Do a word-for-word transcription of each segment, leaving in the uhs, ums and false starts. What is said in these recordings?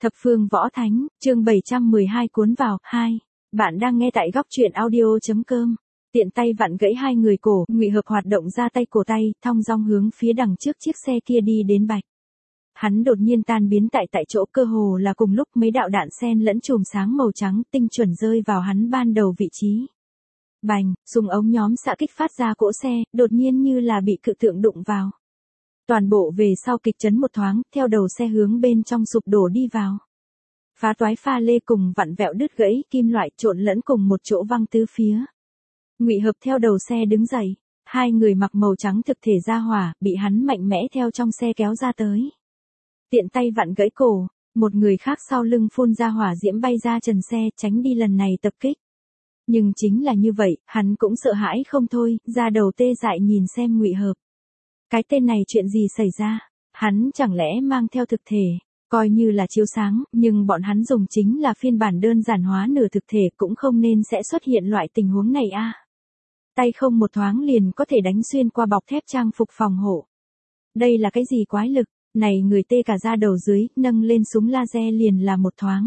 Thập phương võ thánh, chương bảy trăm mười hai cuốn vào, hai. Bạn đang nghe tại góc truyện audio.com. Tiện tay vặn gãy hai người cổ, Ngụy Hợp hoạt động ra tay cổ tay, thong dong hướng phía đằng trước chiếc xe kia đi đến Bạch. Hắn đột nhiên tan biến tại tại chỗ, cơ hồ là cùng lúc mấy đạo đạn xen lẫn chùm sáng màu trắng tinh chuẩn rơi vào hắn ban đầu vị trí. Bành, dùng ống nhóm xạ kích phát ra cỗ xe, đột nhiên như là bị cự tượng đụng vào. Toàn bộ về sau kịch chấn một thoáng, theo đầu xe hướng bên trong sụp đổ đi vào. Phá toái pha lê cùng vặn vẹo đứt gãy kim loại trộn lẫn cùng một chỗ văng tứ phía. Ngụy Hợp theo đầu xe đứng dậy, hai người mặc màu trắng thực thể ra hỏa, bị hắn mạnh mẽ theo trong xe kéo ra tới. Tiện tay vặn gãy cổ, một người khác sau lưng phun ra hỏa diễm bay ra trần xe, tránh đi lần này tập kích. Nhưng chính là như vậy, hắn cũng sợ hãi không thôi, ra đầu tê dại nhìn xem Ngụy Hợp. Cái tên này chuyện gì xảy ra? Hắn chẳng lẽ mang theo thực thể, coi như là chiếu sáng, nhưng bọn hắn dùng chính là phiên bản đơn giản hóa nửa thực thể, cũng không nên sẽ xuất hiện loại tình huống này a. Tay không một thoáng liền có thể đánh xuyên qua bọc thép trang phục phòng hộ. Đây là cái gì quái lực? Này người tê cả da đầu dưới, nâng lên súng laser liền là một thoáng.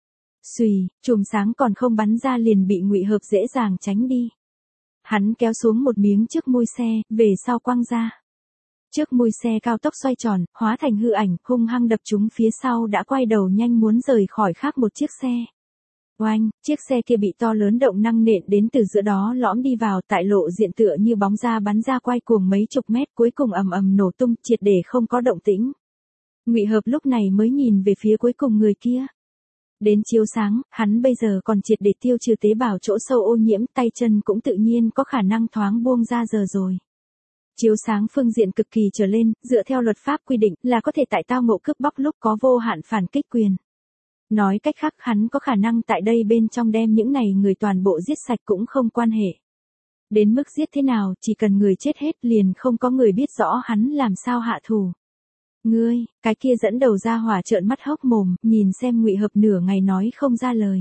Xùy, chùm sáng còn không bắn ra liền bị Ngụy Hợp dễ dàng tránh đi. Hắn kéo xuống một miếng trước mui xe, về sau quăng ra. Trước mui xe cao tốc xoay tròn, hóa thành hư ảnh, hung hăng đập trúng phía sau đã quay đầu nhanh muốn rời khỏi khác một chiếc xe. Oanh, chiếc xe kia bị to lớn động năng nện đến từ giữa đó lõm đi vào, tại lộ diện tựa như bóng ra bắn ra quay cuồng mấy chục mét, cuối cùng ầm ầm nổ tung, triệt để không có động tĩnh. Ngụy Hợp lúc này mới nhìn về phía cuối cùng người kia. Đến chiếu sáng, hắn bây giờ còn triệt để tiêu trừ tế bào chỗ sâu ô nhiễm, tay chân cũng tự nhiên có khả năng thoáng buông ra giờ rồi. Chiếu sáng phương diện cực kỳ trở lên, dựa theo luật pháp quy định là có thể tại tao ngộ cướp bóc lúc có vô hạn phản kích quyền. Nói cách khác, hắn có khả năng tại đây bên trong đem những này người toàn bộ giết sạch cũng không quan hệ. Đến mức giết thế nào, chỉ cần người chết hết liền không có người biết rõ hắn làm sao hạ thủ. Ngươi, cái kia dẫn đầu ra hỏa trợn mắt hốc mồm, nhìn xem Ngụy Hợp nửa ngày nói không ra lời.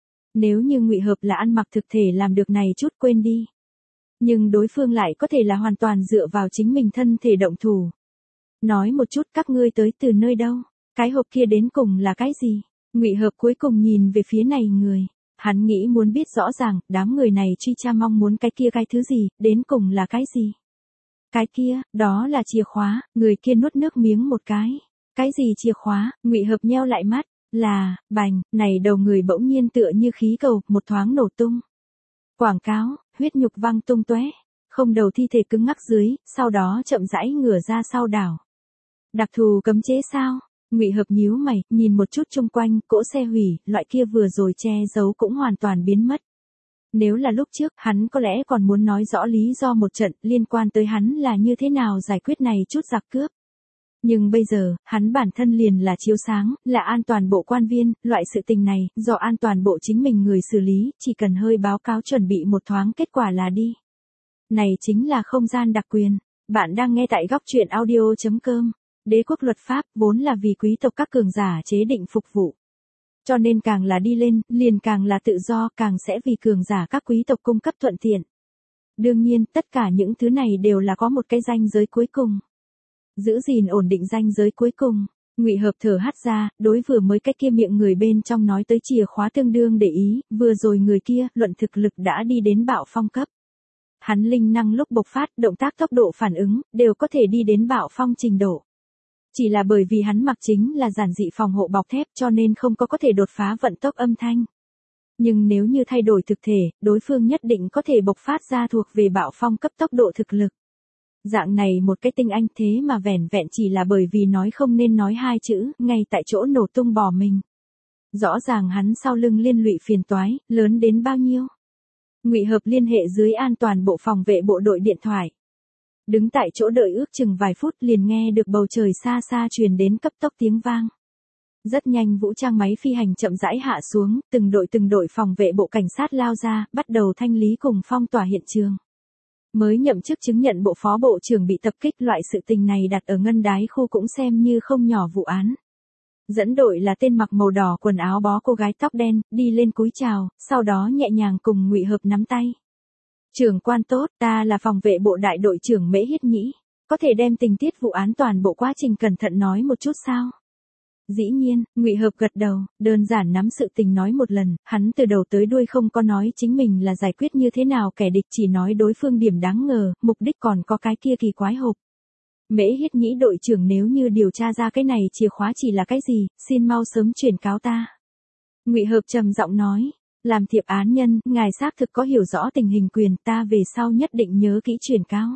Nếu như Ngụy Hợp là ăn mặc thực thể làm được này chút quên đi. Nhưng đối phương lại có thể là hoàn toàn dựa vào chính mình thân thể động thủ. Nói một chút các ngươi tới từ nơi đâu, cái hộp kia đến cùng là cái gì? Ngụy Hợp cuối cùng nhìn về phía này người, hắn nghĩ muốn biết rõ ràng, đám người này truy tra mong muốn cái kia cái thứ gì, đến cùng là cái gì? Cái kia, đó là chìa khóa, người kia nuốt nước miếng một cái. Cái gì chìa khóa? Ngụy Hợp nheo lại mắt, là, bành, này đầu người bỗng nhiên tựa như khí cầu, một thoáng nổ tung. Quảng cáo, huyết nhục văng tung tóe, không đầu thi thể cứng ngắc dưới, sau đó chậm rãi ngửa ra sau đảo. Đặc thù cấm chế sao? Ngụy Hợp nhíu mày, nhìn một chút chung quanh, cỗ xe hủy, loại kia vừa rồi che giấu cũng hoàn toàn biến mất. Nếu là lúc trước, hắn có lẽ còn muốn nói rõ lý do một trận, liên quan tới hắn là như thế nào giải quyết này chút giặc cướp. Nhưng bây giờ, hắn bản thân liền là chiếu sáng, là an toàn bộ quan viên, loại sự tình này, do an toàn bộ chính mình người xử lý, chỉ cần hơi báo cáo chuẩn bị một thoáng kết quả là đi. Này chính là không gian đặc quyền. Bạn đang nghe tại góc truyện audio.com. Đế quốc luật pháp vốn là vì quý tộc các cường giả chế định phục vụ. Cho nên càng là đi lên, liền càng là tự do, càng sẽ vì cường giả các quý tộc cung cấp thuận tiện. Đương nhiên, tất cả những thứ này đều là có một cái ranh giới cuối cùng. Giữ gìn ổn định ranh giới cuối cùng. Ngụy Hợp thở hắt ra, đối vừa mới cái kia miệng người bên trong nói tới chìa khóa tương đương để ý, vừa rồi người kia, luận thực lực đã đi đến bạo phong cấp. Hắn linh năng lúc bộc phát, động tác tốc độ phản ứng, đều có thể đi đến bạo phong trình độ. Chỉ là bởi vì hắn mặc chính là giản dị phòng hộ bọc thép cho nên không có có thể đột phá vận tốc âm thanh. Nhưng nếu như thay đổi thực thể, đối phương nhất định có thể bộc phát ra thuộc về bạo phong cấp tốc độ thực lực. Dạng này một cái tinh anh thế mà vẻn vẹn chỉ là bởi vì nói không nên nói hai chữ, ngay tại chỗ nổ tung bỏ mình. Rõ ràng hắn sau lưng liên lụy phiền toái, lớn đến bao nhiêu. Ngụy Hợp liên hệ dưới an toàn bộ phòng vệ bộ đội điện thoại. Đứng tại chỗ đợi ước chừng vài phút liền nghe được bầu trời xa xa truyền đến cấp tốc tiếng vang. Rất nhanh vũ trang máy phi hành chậm rãi hạ xuống, từng đội từng đội phòng vệ bộ cảnh sát lao ra, bắt đầu thanh lý cùng phong tỏa hiện trường. Mới nhậm chức chứng nhận bộ phó bộ trưởng bị tập kích, loại sự tình này đặt ở ngân đái khu cũng xem như không nhỏ vụ án. Dẫn đội là tên mặc màu đỏ quần áo bó cô gái tóc đen, đi lên cúi chào, sau đó nhẹ nhàng cùng Ngụy Hợp nắm tay. Trưởng quan tốt, ta là phòng vệ bộ đại đội trưởng Mễ Hiết Nhĩ, có thể đem tình tiết vụ án toàn bộ quá trình cẩn thận nói một chút sao? Dĩ nhiên, Ngụy Hợp gật đầu, đơn giản nắm sự tình nói một lần, hắn từ đầu tới đuôi không có nói chính mình là giải quyết như thế nào kẻ địch, chỉ nói đối phương điểm đáng ngờ, mục đích còn có cái kia kỳ quái hộp. Mễ Hiết Nhĩ đội trưởng, nếu như điều tra ra cái này chìa khóa chỉ là cái gì, xin mau sớm chuyển cáo ta. Ngụy Hợp trầm giọng nói, làm thiệp án nhân, ngài xác thực có hiểu rõ tình hình quyền, ta về sau nhất định nhớ kỹ chuyển cáo.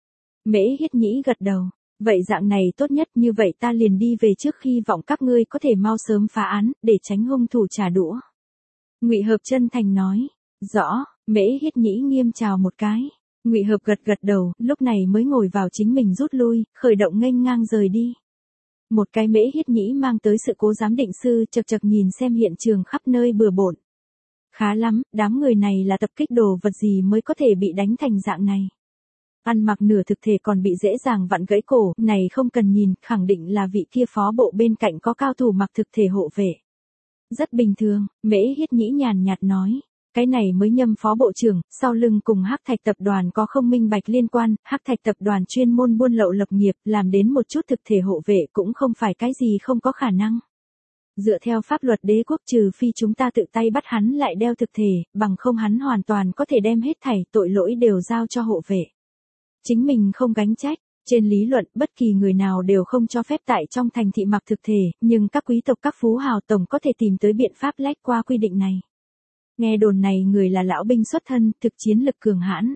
Mễ Hiết Nhĩ gật đầu, vậy dạng này tốt nhất, như vậy ta liền đi về trước, hy vọng các ngươi có thể mau sớm phá án, để tránh hung thủ trả đũa. Ngụy Hợp chân thành nói, rõ. Mễ Hiết Nhĩ nghiêm chào một cái. Ngụy Hợp gật gật đầu, lúc này mới ngồi vào chính mình rút lui, khởi động nghênh ngang rời đi. Một cái Mễ Hiết Nhĩ mang tới sự cố giám định sư chật chật nhìn xem hiện trường khắp nơi bừa bộn. Khá lắm, đám người này là tập kích đồ vật gì mới có thể bị đánh thành dạng này. Ăn mặc nửa thực thể còn bị dễ dàng vặn gãy cổ, này không cần nhìn, khẳng định là vị kia phó bộ bên cạnh có cao thủ mặc thực thể hộ vệ. Rất bình thường, Mễ Hiết Nhĩ nhàn nhạt nói. Cái này mới nhâm phó bộ trưởng, sau lưng cùng Hắc Thạch tập đoàn có không minh bạch liên quan, Hắc Thạch tập đoàn chuyên môn buôn lậu lập nghiệp, làm đến một chút thực thể hộ vệ cũng không phải cái gì không có khả năng. Dựa theo pháp luật đế quốc, trừ phi chúng ta tự tay bắt hắn lại đeo thực thể, bằng không hắn hoàn toàn có thể đem hết thảy tội lỗi đều giao cho hộ vệ. Chính mình không gánh trách. Trên lý luận, bất kỳ người nào đều không cho phép tại trong thành thị mặc thực thể, nhưng các quý tộc các phú hào tổng có thể tìm tới biện pháp lách qua quy định này. Nghe đồn này người là lão binh xuất thân, thực chiến lực cường hãn.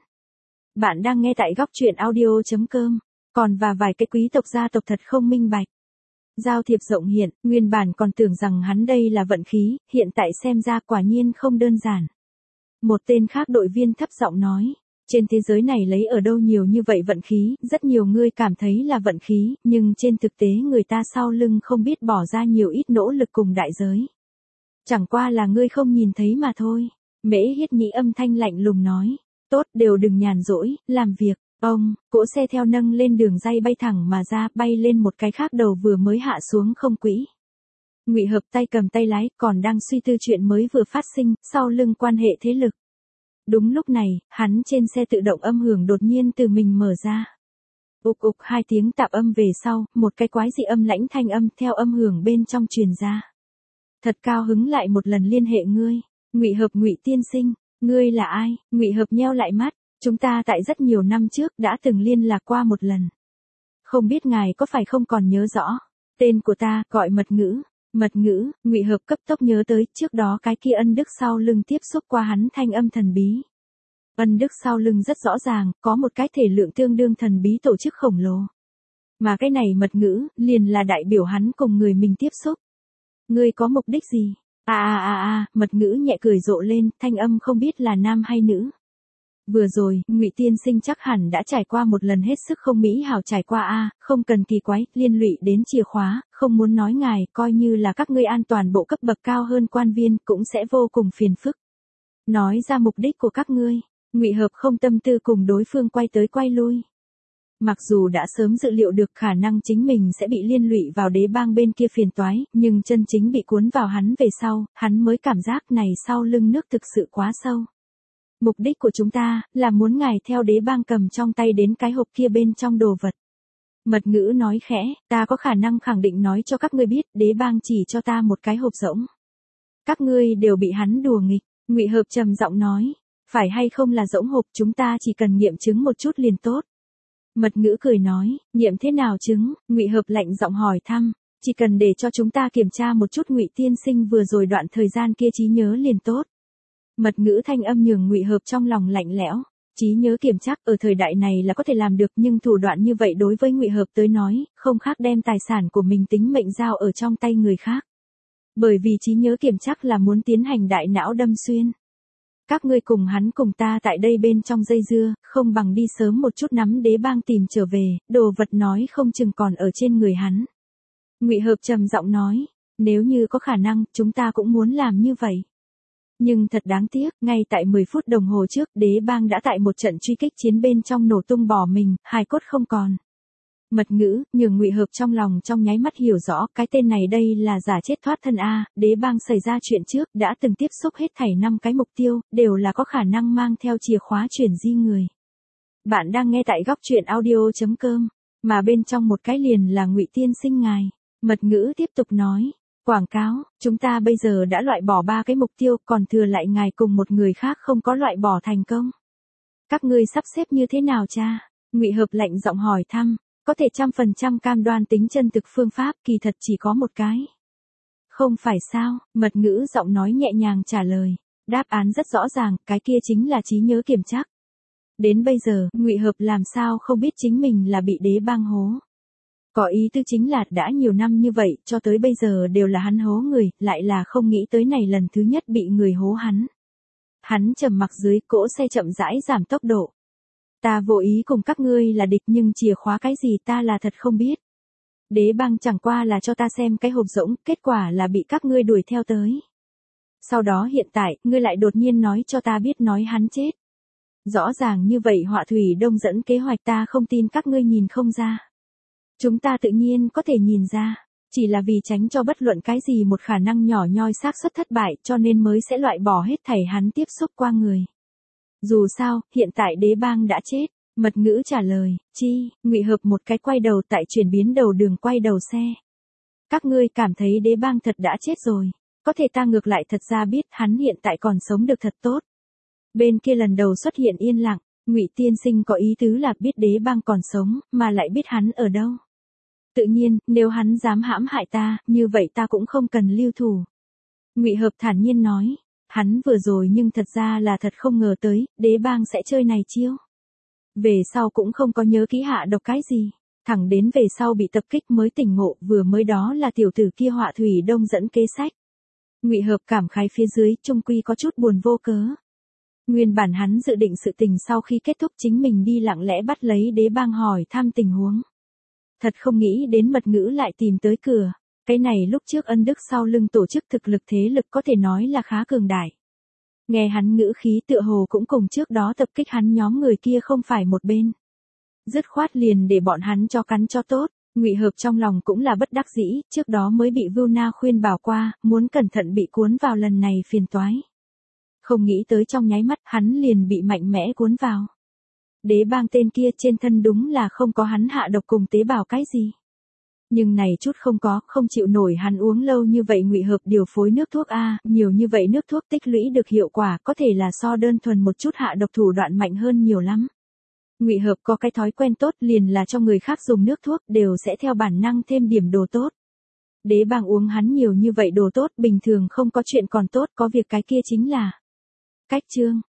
Bạn đang nghe tại góc truyện audio chấm com, còn và vài cái quý tộc gia tộc thật không minh bạch. Giao thiệp rộng hiện, nguyên bản còn tưởng rằng hắn đây là vận khí, hiện tại xem ra quả nhiên không đơn giản. Một tên khác đội viên thấp giọng nói, trên thế giới này lấy ở đâu nhiều như vậy vận khí, rất nhiều người cảm thấy là vận khí, nhưng trên thực tế người ta sau lưng không biết bỏ ra nhiều ít nỗ lực cùng đại giới. Chẳng qua là ngươi không nhìn thấy mà thôi. Mễ Hiết Nhĩ âm thanh lạnh lùng nói, tốt, đều đừng nhàn rỗi, làm việc. Ông, cỗ xe theo nâng lên đường ray bay thẳng mà ra, bay lên một cái khác đầu vừa mới hạ xuống không quỹ. Ngụy Hợp tay cầm tay lái, còn đang suy tư chuyện mới vừa phát sinh, sau lưng quan hệ thế lực. Đúng lúc này, hắn trên xe tự động âm hưởng đột nhiên từ mình mở ra. Ục ục hai tiếng tạp âm về sau, một cái quái dị âm lãnh thanh âm theo âm hưởng bên trong truyền ra. Thật cao hứng lại một lần liên hệ ngươi. Ngụy Hợp, Ngụy tiên sinh, ngươi là ai? Ngụy Hợp nheo lại mắt, chúng ta tại rất nhiều năm trước đã từng liên lạc qua một lần. Không biết ngài có phải không còn nhớ rõ. Tên của ta, gọi Mật Ngữ. Mật Ngữ. Ngụy Hợp cấp tốc nhớ tới, trước đó cái kia Ân Đức sau lưng tiếp xúc qua hắn thanh âm thần bí. Ân Đức sau lưng rất rõ ràng, có một cái thể lượng tương đương thần bí tổ chức khổng lồ. Mà cái này Mật Ngữ, liền là đại biểu hắn cùng người mình tiếp xúc. Ngươi có mục đích gì? À à à à, Mật Ngữ nhẹ cười rộ lên, thanh âm không biết là nam hay nữ. Vừa rồi, Ngụy tiên sinh chắc hẳn đã trải qua một lần hết sức không mỹ hảo trải qua a, à, không cần kỳ quái, liên lụy đến chìa khóa, không muốn nói ngài, coi như là các ngươi an toàn bộ cấp bậc cao hơn quan viên, cũng sẽ vô cùng phiền phức. Nói ra mục đích của các ngươi. Ngụy Hợp không tâm tư cùng đối phương quay tới quay lui. Mặc dù đã sớm dự liệu được khả năng chính mình sẽ bị liên lụy vào đế bang bên kia phiền toái, nhưng chân chính bị cuốn vào hắn về sau, hắn mới cảm giác này sau lưng nước thực sự quá sâu. Mục đích của chúng ta, là muốn ngài theo đế bang cầm trong tay đến cái hộp kia bên trong đồ vật. Mật Ngữ nói khẽ, ta có khả năng khẳng định nói cho các ngươi biết, đế bang chỉ cho ta một cái hộp rỗng. Các ngươi đều bị hắn đùa nghịch. Ngụy Hợp trầm giọng nói, phải hay không là rỗng hộp, chúng ta chỉ cần nghiệm chứng một chút liền tốt. Mật Ngữ cười nói, nghiệm thế nào chứng? Ngụy Hợp lạnh giọng hỏi thăm, chỉ cần để cho chúng ta kiểm tra một chút Ngụy tiên sinh vừa rồi đoạn thời gian kia trí nhớ liền tốt. Mật Ngữ thanh âm nhường Ngụy Hợp trong lòng lạnh lẽo, trí nhớ kiểm chắc ở thời đại này là có thể làm được, nhưng thủ đoạn như vậy đối với Ngụy Hợp tới nói, không khác đem tài sản của mình tính mệnh giao ở trong tay người khác. Bởi vì trí nhớ kiểm chắc là muốn tiến hành đại não đâm xuyên. Các ngươi cùng hắn cùng ta tại đây bên trong dây dưa, không bằng đi sớm một chút nắm đế bang tìm trở về, đồ vật nói không chừng còn ở trên người hắn. Ngụy Hợp trầm giọng nói, nếu như có khả năng, chúng ta cũng muốn làm như vậy. Nhưng thật đáng tiếc, ngay tại mười phút đồng hồ trước, đế bang đã tại một trận truy kích chiến bên trong nổ tung bỏ mình, hài cốt không còn. Mật Ngữ, nhường Ngụy Hợp trong lòng trong nháy mắt hiểu rõ, cái tên này đây là giả chết thoát thân a, đế bang xảy ra chuyện trước, đã từng tiếp xúc hết thảy năm cái mục tiêu, đều là có khả năng mang theo chìa khóa chuyển di người. Bạn đang nghe tại góc truyện audio chấm com, mà bên trong một cái liền là Ngụy tiên sinh ngài. Mật ngữ tiếp tục nói. Quảng cáo, chúng ta bây giờ đã loại bỏ ba cái mục tiêu, còn thừa lại ngài cùng một người khác không có loại bỏ thành công. Các ngươi sắp xếp như thế nào cha? Ngụy Hợp lạnh giọng hỏi thăm, có thể trăm phần trăm cam đoan tính chân thực phương pháp, kỳ thật chỉ có một cái. Không phải sao? Mật ngữ giọng nói nhẹ nhàng trả lời. Đáp án rất rõ ràng, cái kia chính là trí nhớ kiểm chắc. Đến bây giờ, Ngụy Hợp làm sao không biết chính mình là bị đế bang hố. Có ý tư chính là đã nhiều năm như vậy, cho tới bây giờ đều là hắn hố người, lại là không nghĩ tới này lần thứ nhất bị người hố hắn. Hắn trầm mặc dưới, cỗ xe chậm rãi giảm tốc độ. Ta vô ý cùng các ngươi là địch, nhưng chìa khóa cái gì ta là thật không biết. Đế bang chẳng qua là cho ta xem cái hộp rỗng, kết quả là bị các ngươi đuổi theo tới. Sau đó hiện tại, ngươi lại đột nhiên nói cho ta biết nói hắn chết. Rõ ràng như vậy Họa Thủy Đông dẫn kế hoạch, ta không tin các ngươi nhìn không ra. Chúng ta tự nhiên có thể nhìn ra, chỉ là vì tránh cho bất luận cái gì một khả năng nhỏ nhoi xác suất thất bại, cho nên mới sẽ loại bỏ hết thảy hắn tiếp xúc qua người. Dù sao, hiện tại đế bang đã chết. Mật ngữ trả lời. Chi? Ngụy Hợp một cái quay đầu tại chuyển biến đầu đường quay đầu xe. Các ngươi cảm thấy đế bang thật đã chết rồi. Có thể ta ngược lại thật ra biết hắn hiện tại còn sống được thật tốt. Bên kia lần đầu xuất hiện yên lặng. Ngụy tiên sinh có ý tứ là biết đế bang còn sống, mà lại biết hắn ở đâu. Tự nhiên, nếu hắn dám hãm hại ta, như vậy ta cũng không cần lưu thủ. Ngụy Hợp thản nhiên nói. Hắn vừa rồi nhưng thật ra là thật không ngờ tới, đế bang sẽ chơi này chiêu. Về sau cũng không có nhớ kỹ hạ độc cái gì. Thẳng đến về sau bị tập kích mới tỉnh ngộ, vừa mới đó là tiểu tử kia Họa Thủy Đông dẫn kế sách. Ngụy Hợp cảm khái phía dưới, trung quy có chút buồn vô cớ. Nguyên bản hắn dự định sự tình sau khi kết thúc chính mình đi lặng lẽ bắt lấy đế bang hỏi thăm tình huống. Thật không nghĩ đến Mật ngữ lại tìm tới cửa. Cái này lúc trước ân đức sau lưng tổ chức thực lực thế lực có thể nói là khá cường đại. Nghe hắn ngữ khí tựa hồ cũng cùng trước đó tập kích hắn nhóm người kia không phải một bên. Dứt khoát liền để bọn hắn cho cắn cho tốt. Ngụy Hợp trong lòng cũng là bất đắc dĩ, trước đó mới bị Vưu Na khuyên bảo qua, muốn cẩn thận bị cuốn vào lần này phiền toái. Không nghĩ tới trong nháy mắt hắn liền bị mạnh mẽ cuốn vào. Đế bang tên kia trên thân đúng là không có hắn hạ độc cùng tế bào cái gì. Nhưng này chút không có, không chịu nổi hắn uống lâu như vậy. Ngụy Hợp điều phối nước thuốc A, nhiều như vậy nước thuốc tích lũy được hiệu quả có thể là so đơn thuần một chút hạ độc thủ đoạn mạnh hơn nhiều lắm. Ngụy Hợp có cái thói quen tốt liền là cho người khác dùng nước thuốc đều sẽ theo bản năng thêm điểm đồ tốt. Đế bang uống hắn nhiều như vậy đồ tốt bình thường không có chuyện còn tốt, có việc cái kia chính là cách chương.